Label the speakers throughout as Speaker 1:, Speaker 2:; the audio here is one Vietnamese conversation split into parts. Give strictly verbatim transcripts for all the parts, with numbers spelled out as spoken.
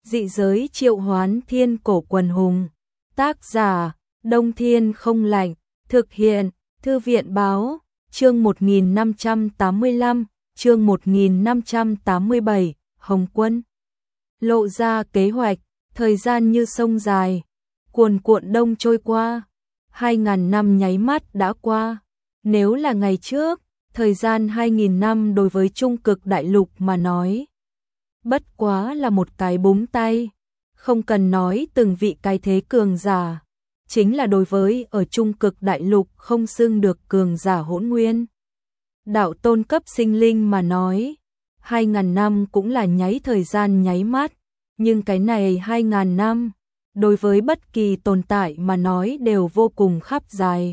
Speaker 1: Dị giới triệu hoán thiên cổ quần hùng. Tác giả, Đông Thiên không lạnh. Thực hiện, Thư viện báo, chương một nghìn năm trăm tám mươi lăm, chương một nghìn năm trăm tám mươi bảy, Hồng Quân. Lộ ra kế hoạch, thời gian như sông dài, cuồn cuộn đông trôi qua. Hai ngàn năm nháy mắt đã qua. Nếu là ngày trước, thời gian hai nghìn năm đối với Trung Cực Đại Lục mà nói, bất quá là một cái búng tay, không cần nói từng vị cái thế cường giả, chính là đối với ở Trung Cực Đại Lục không xưng được cường giả hỗn nguyên. Đạo tôn cấp sinh linh mà nói, hai ngàn năm cũng là nháy thời gian nháy mắt, nhưng cái này hai ngàn năm, đối với bất kỳ tồn tại mà nói đều vô cùng khắp dài.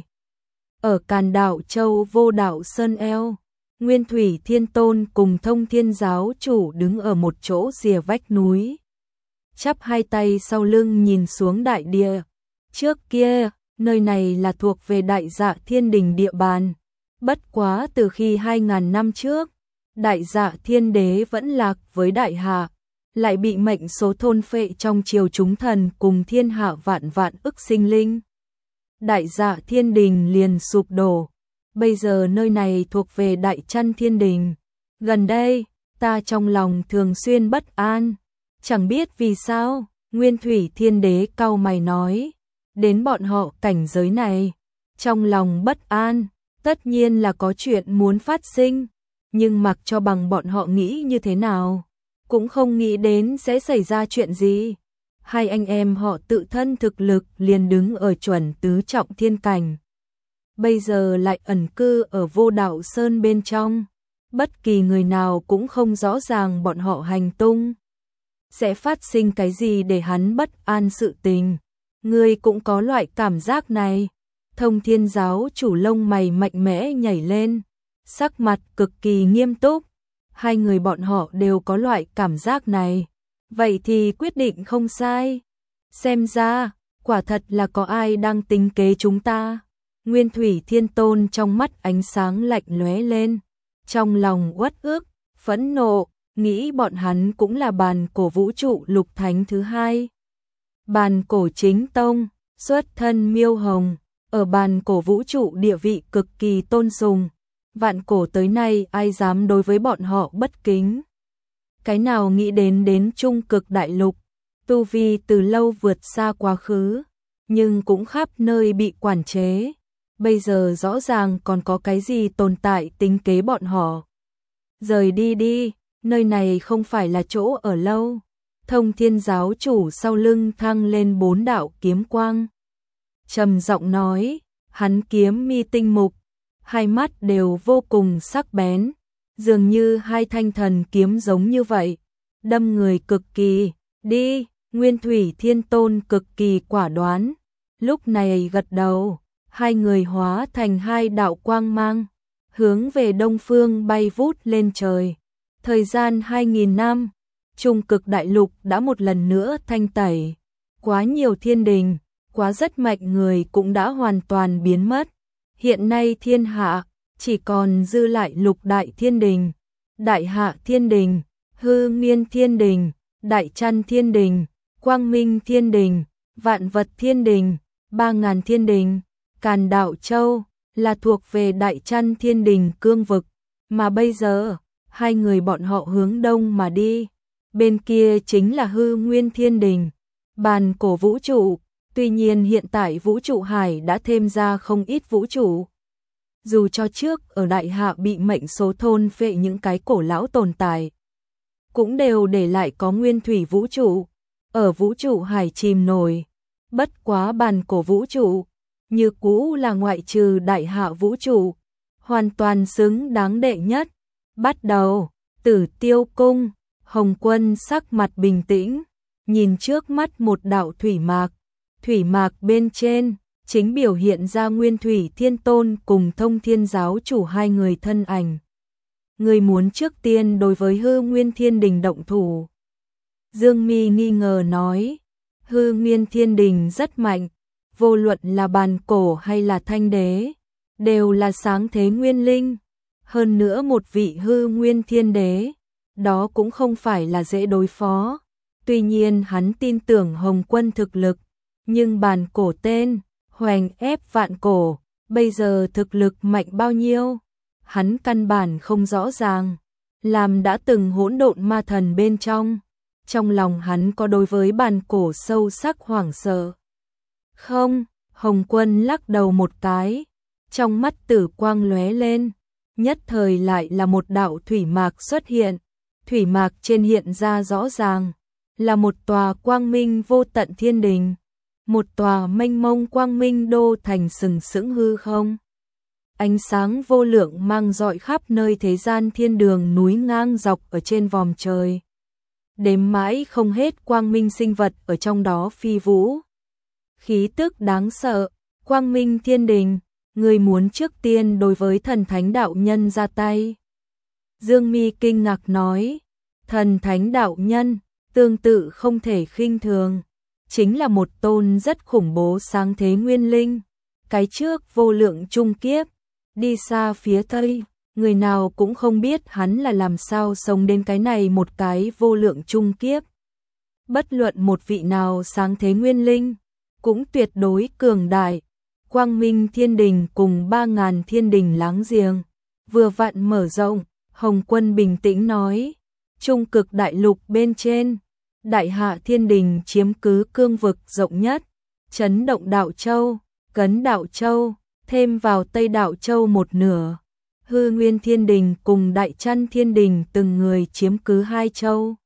Speaker 1: Ở Càn Đạo Châu Vô Đạo Sơn eo, Nguyên Thủy Thiên Tôn cùng Thông Thiên Giáo chủ đứng ở một chỗ rìa vách núi, chắp hai tay sau lưng nhìn xuống đại địa. Trước kia, nơi này là thuộc về Đại Dạ Thiên Đình địa bàn, bất quá từ khi hai ngàn năm trước, Đại Dạ Thiên Đế vẫn lạc với Đại Hạ, lại bị mệnh số thôn phệ trong triều chúng thần cùng thiên hạ vạn vạn ức sinh linh. Đại Dạ Thiên Đình liền sụp đổ, bây giờ nơi này thuộc về Đại Chăn Thiên Đình. Gần đây, ta trong lòng thường xuyên bất an, chẳng biết vì sao. Nguyên Thủy Thiên Đế cau mày nói, đến bọn họ cảnh giới này, trong lòng bất an, tất nhiên là có chuyện muốn phát sinh, nhưng mặc cho bằng bọn họ nghĩ như thế nào, cũng không nghĩ đến sẽ xảy ra chuyện gì. Hai anh em họ tự thân thực lực liền đứng ở chuẩn tứ trọng thiên cảnh, bây giờ lại ẩn cư ở Vô Đạo Sơn bên trong, bất kỳ người nào cũng không rõ ràng bọn họ hành tung, sẽ phát sinh cái gì để hắn bất an sự tình. Ngươi cũng có loại cảm giác này. Thông Thiên Giáo chủ lông mày mạnh mẽ nhảy lên, sắc mặt cực kỳ nghiêm túc. Hai người bọn họ đều có loại cảm giác này, vậy thì quyết định không sai. Xem ra, quả thật là có ai đang tính kế chúng ta. Nguyên Thủy Thiên Tôn trong mắt ánh sáng lạnh lóe lên, trong lòng uất ức, phẫn nộ, nghĩ bọn hắn cũng là bàn cổ vũ trụ lục thánh thứ hai. Bàn cổ chính tông, xuất thân Miêu Hồng, ở bàn cổ vũ trụ địa vị cực kỳ tôn sùng. Vạn cổ tới nay ai dám đối với bọn họ bất kính. Cái nào nghĩ đến đến Trung Cực Đại Lục, tu vi từ lâu vượt xa quá khứ, nhưng cũng khắp nơi bị quản chế. Bây giờ rõ ràng còn có cái gì tồn tại tính kế bọn họ. Rời đi đi, nơi này không phải là chỗ ở lâu. Thông Thiên Giáo chủ sau lưng thăng lên bốn đạo kiếm quang, trầm giọng nói, hắn kiếm mi tinh mục, hai mắt đều vô cùng sắc bén, dường như hai thanh thần kiếm giống như vậy, đâm người cực kỳ. Đi. Nguyên Thủy Thiên Tôn cực kỳ quả đoán, lúc này gật đầu, hai người hóa thành hai đạo quang mang, hướng về đông phương bay vút lên trời. Thời gian hai nghìn năm, Trung Cực Đại Lục đã một lần nữa thanh tẩy, quá nhiều thiên đình, quá rất mạnh người cũng đã hoàn toàn biến mất. Hiện nay thiên hạ chỉ còn dư lại Lục Đại Thiên Đình, Đại Hạ Thiên Đình, Hư Nguyên Thiên Đình, Đại Chăn Thiên Đình, Quang Minh Thiên Đình, Vạn Vật Thiên Đình, Ba Ngàn Thiên Đình. Càn Đạo Châu là thuộc về Đại Chăn Thiên Đình cương vực, mà bây giờ hai người bọn họ hướng đông mà đi. Bên kia chính là Hư Nguyên Thiên Đình, bàn cổ vũ trụ. Tuy nhiên hiện tại vũ trụ hải đã thêm ra không ít vũ trụ. Dù cho trước ở Đại Hạ bị mệnh số thôn phệ những cái cổ lão tồn tại, cũng đều để lại có nguyên thủy vũ trụ, ở vũ trụ hải chìm nổi. Bất quá bàn cổ vũ trụ, như cũ là ngoại trừ Đại Hạ vũ trụ, hoàn toàn xứng đáng đệ nhất. Bắt đầu, Tử Tiêu Cung, Hồng Quân sắc mặt bình tĩnh, nhìn trước mắt một đạo thủy mạc. Thủy mạc bên trên, chính biểu hiện ra Nguyên Thủy Thiên Tôn cùng Thông Thiên Giáo chủ hai người thân ảnh. Người muốn trước tiên đối với Hư Nguyên Thiên Đình động thủ. Dương Mi nghi ngờ nói, Hư Nguyên Thiên Đình rất mạnh, vô luận là bàn cổ hay là thanh đế, đều là sáng thế nguyên linh. Hơn nữa một vị Hư Nguyên Thiên Đế, đó cũng không phải là dễ đối phó. Tuy nhiên hắn tin tưởng Hồng Quân thực lực, nhưng bản cổ tên, hoành ép vạn cổ, bây giờ thực lực mạnh bao nhiêu, hắn căn bản không rõ ràng. Làm đã từng hỗn độn ma thần bên trong, trong lòng hắn có đối với bản cổ sâu sắc hoảng sợ. Không, Hồng Quân lắc đầu một cái, trong mắt tử quang lóe lên, nhất thời lại là một đạo thủy mạc xuất hiện. Thủy mạc trên hiện ra rõ ràng là một tòa quang minh vô tận thiên đình, một tòa mênh mông quang minh đô thành sừng sững hư không. Ánh sáng vô lượng mang rọi khắp nơi thế gian, thiên đường núi ngang dọc ở trên vòm trời. Đếm mãi không hết quang minh sinh vật ở trong đó phi vũ. Khí tức đáng sợ, quang minh thiên đình, người muốn trước tiên đối với thần thánh đạo nhân ra tay. Dương Mi kinh ngạc nói, thần thánh đạo nhân, tương tự không thể khinh thường, chính là một tôn rất khủng bố sáng thế nguyên linh. Cái trước vô lượng trung kiếp, đi xa phía Tây, người nào cũng không biết hắn là làm sao sống đến cái này một cái vô lượng trung kiếp. Bất luận một vị nào sáng thế nguyên linh, cũng tuyệt đối cường đại. Quang minh thiên đình cùng ba ngàn thiên đình láng giềng, vừa vặn mở rộng. Hồng Quân bình tĩnh nói, trung cực đại lục bên trên, đại hạ thiên đình chiếm cứ cương vực rộng nhất, chấn động đạo châu, cấn đạo châu, thêm vào Tây đạo châu một nửa. Hư nguyên thiên đình cùng đại chăn thiên đình từng người chiếm cứ hai châu.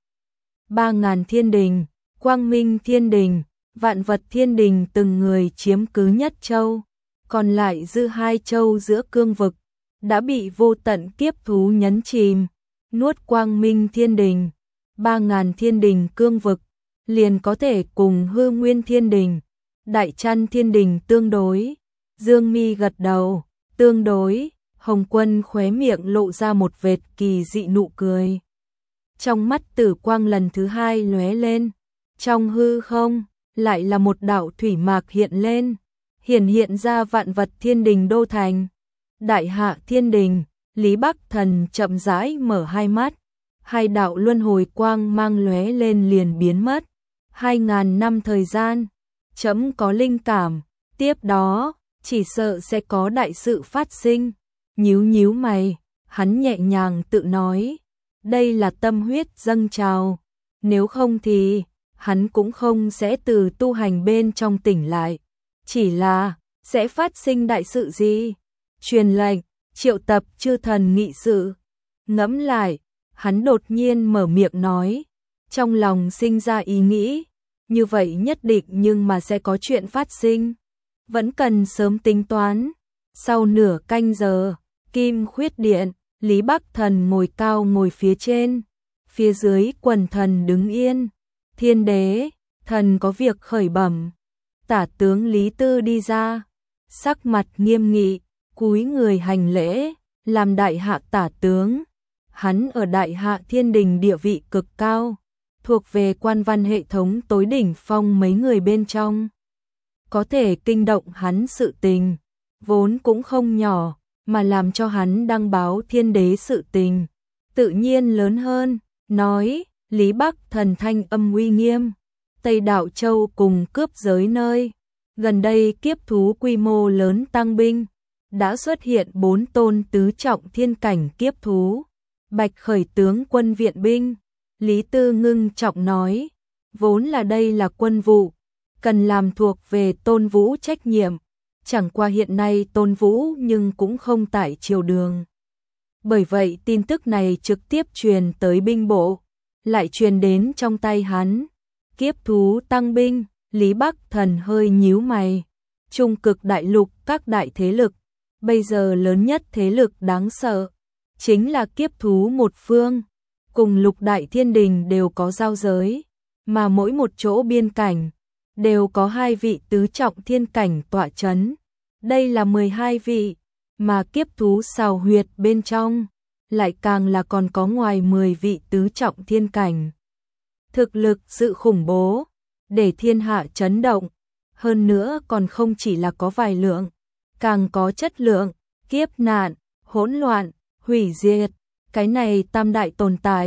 Speaker 1: Ba ngàn thiên đình, quang minh thiên đình, vạn vật thiên đình từng người chiếm cứ nhất châu, còn lại dư hai châu giữa cương vực đã bị vô tận kiếp thú nhấn chìm, nuốt quang minh thiên đình. Ba ngàn thiên đình cương vực liền có thể cùng hư nguyên thiên đình, đại chăn thiên đình tương đối. Dương Mi gật đầu, tương đối. Hồng Quân khóe miệng lộ ra một vệt kỳ dị nụ cười. Trong mắt tử quang lần thứ hai lóe lên, trong hư không lại là một đạo thủy mạc hiện lên, hiển hiện ra vạn vật thiên đình đô thành. Đại hạ thiên đình, Lý Bắc Thần chậm rãi mở hai mắt, hai đạo luân hồi quang mang lóe lên liền biến mất. Hai ngàn năm thời gian, chấm có linh cảm, tiếp đó chỉ sợ sẽ có đại sự phát sinh. Nhíu nhíu mày, hắn nhẹ nhàng tự nói, đây là tâm huyết dâng trào, nếu không thì hắn cũng không sẽ từ tu hành bên trong tỉnh lại. Chỉ là sẽ phát sinh đại sự gì? Truyền lệnh, triệu tập chư thần nghị sự. Ngẫm lại, hắn đột nhiên mở miệng nói, trong lòng sinh ra ý nghĩ, như vậy nhất định nhưng mà sẽ có chuyện phát sinh, vẫn cần sớm tính toán. Sau nửa canh giờ, Kim Khuyết Điện, Lý Bắc Thần ngồi cao ngồi phía trên, phía dưới quần thần đứng yên. Thiên đế, thần có việc khởi bẩm. Tả tướng Lý Tư đi ra, sắc mặt nghiêm nghị, cúi người hành lễ, làm đại hạ tả tướng. Hắn ở đại hạ thiên đình địa vị cực cao, thuộc về quan văn hệ thống tối đỉnh phong mấy người bên trong. Có thể kinh động hắn sự tình, vốn cũng không nhỏ, mà làm cho hắn đăng báo thiên đế sự tình, tự nhiên lớn hơn. Nói, Lý Bắc Thần thanh âm uy nghiêm, Tây Đạo Châu cùng cướp giới nơi, gần đây kiếp thú quy mô lớn tăng binh, đã xuất hiện bốn tôn tứ trọng thiên cảnh kiếp thú. Bạch khởi tướng quân viện binh, Lý Tư ngưng trọng nói, vốn là đây là quân vụ, cần làm thuộc về Tôn Vũ trách nhiệm, chẳng qua hiện nay Tôn Vũ nhưng cũng không tại triều đường. Bởi vậy tin tức này trực tiếp truyền tới binh bộ, lại truyền đến trong tay hắn. Kiếp thú tăng binh, Lý Bắc Thần hơi nhíu mày. Trung cực đại lục các đại thế lực, bây giờ lớn nhất thế lực đáng sợ chính là kiếp thú một phương, cùng lục đại thiên đình đều có giao giới, mà mỗi một chỗ biên cảnh đều có hai vị tứ trọng thiên cảnh tọa chấn. Đây là mười hai vị, mà kiếp thú xào huyệt bên trong lại càng là còn có ngoài mười vị tứ trọng thiên cảnh. Thực lực sự khủng bố, để thiên hạ chấn động, hơn nữa còn không chỉ là có vài lượng, càng có chất lượng. Kiếp nạn, hỗn loạn, hủy diệt, cái này tam đại tồn tại,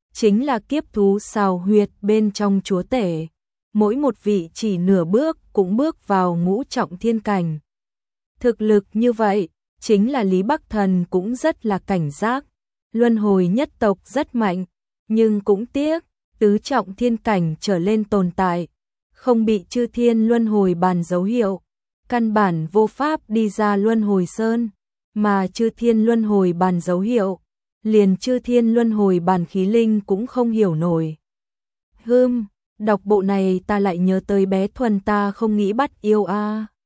Speaker 1: chính là kiếp thú xào huyệt bên trong chúa tể. Mỗi một vị chỉ nửa bước cũng bước vào ngũ trọng thiên cảnh. Thực lực như vậy, chính là Lý Bắc Thần cũng rất là cảnh giác. Luân hồi nhất tộc rất mạnh, nhưng cũng tiếc, tứ trọng thiên cảnh trở lên tồn tại, không bị chư thiên luân hồi bàn dấu hiệu, căn bản vô pháp đi ra luân hồi sơn, mà chư thiên luân hồi bàn dấu hiệu, liền chư thiên luân hồi bàn khí linh cũng không hiểu nổi. Hưm, đọc bộ này ta lại nhớ tới bé Thuần ta không nghĩ bắt yêu a. À.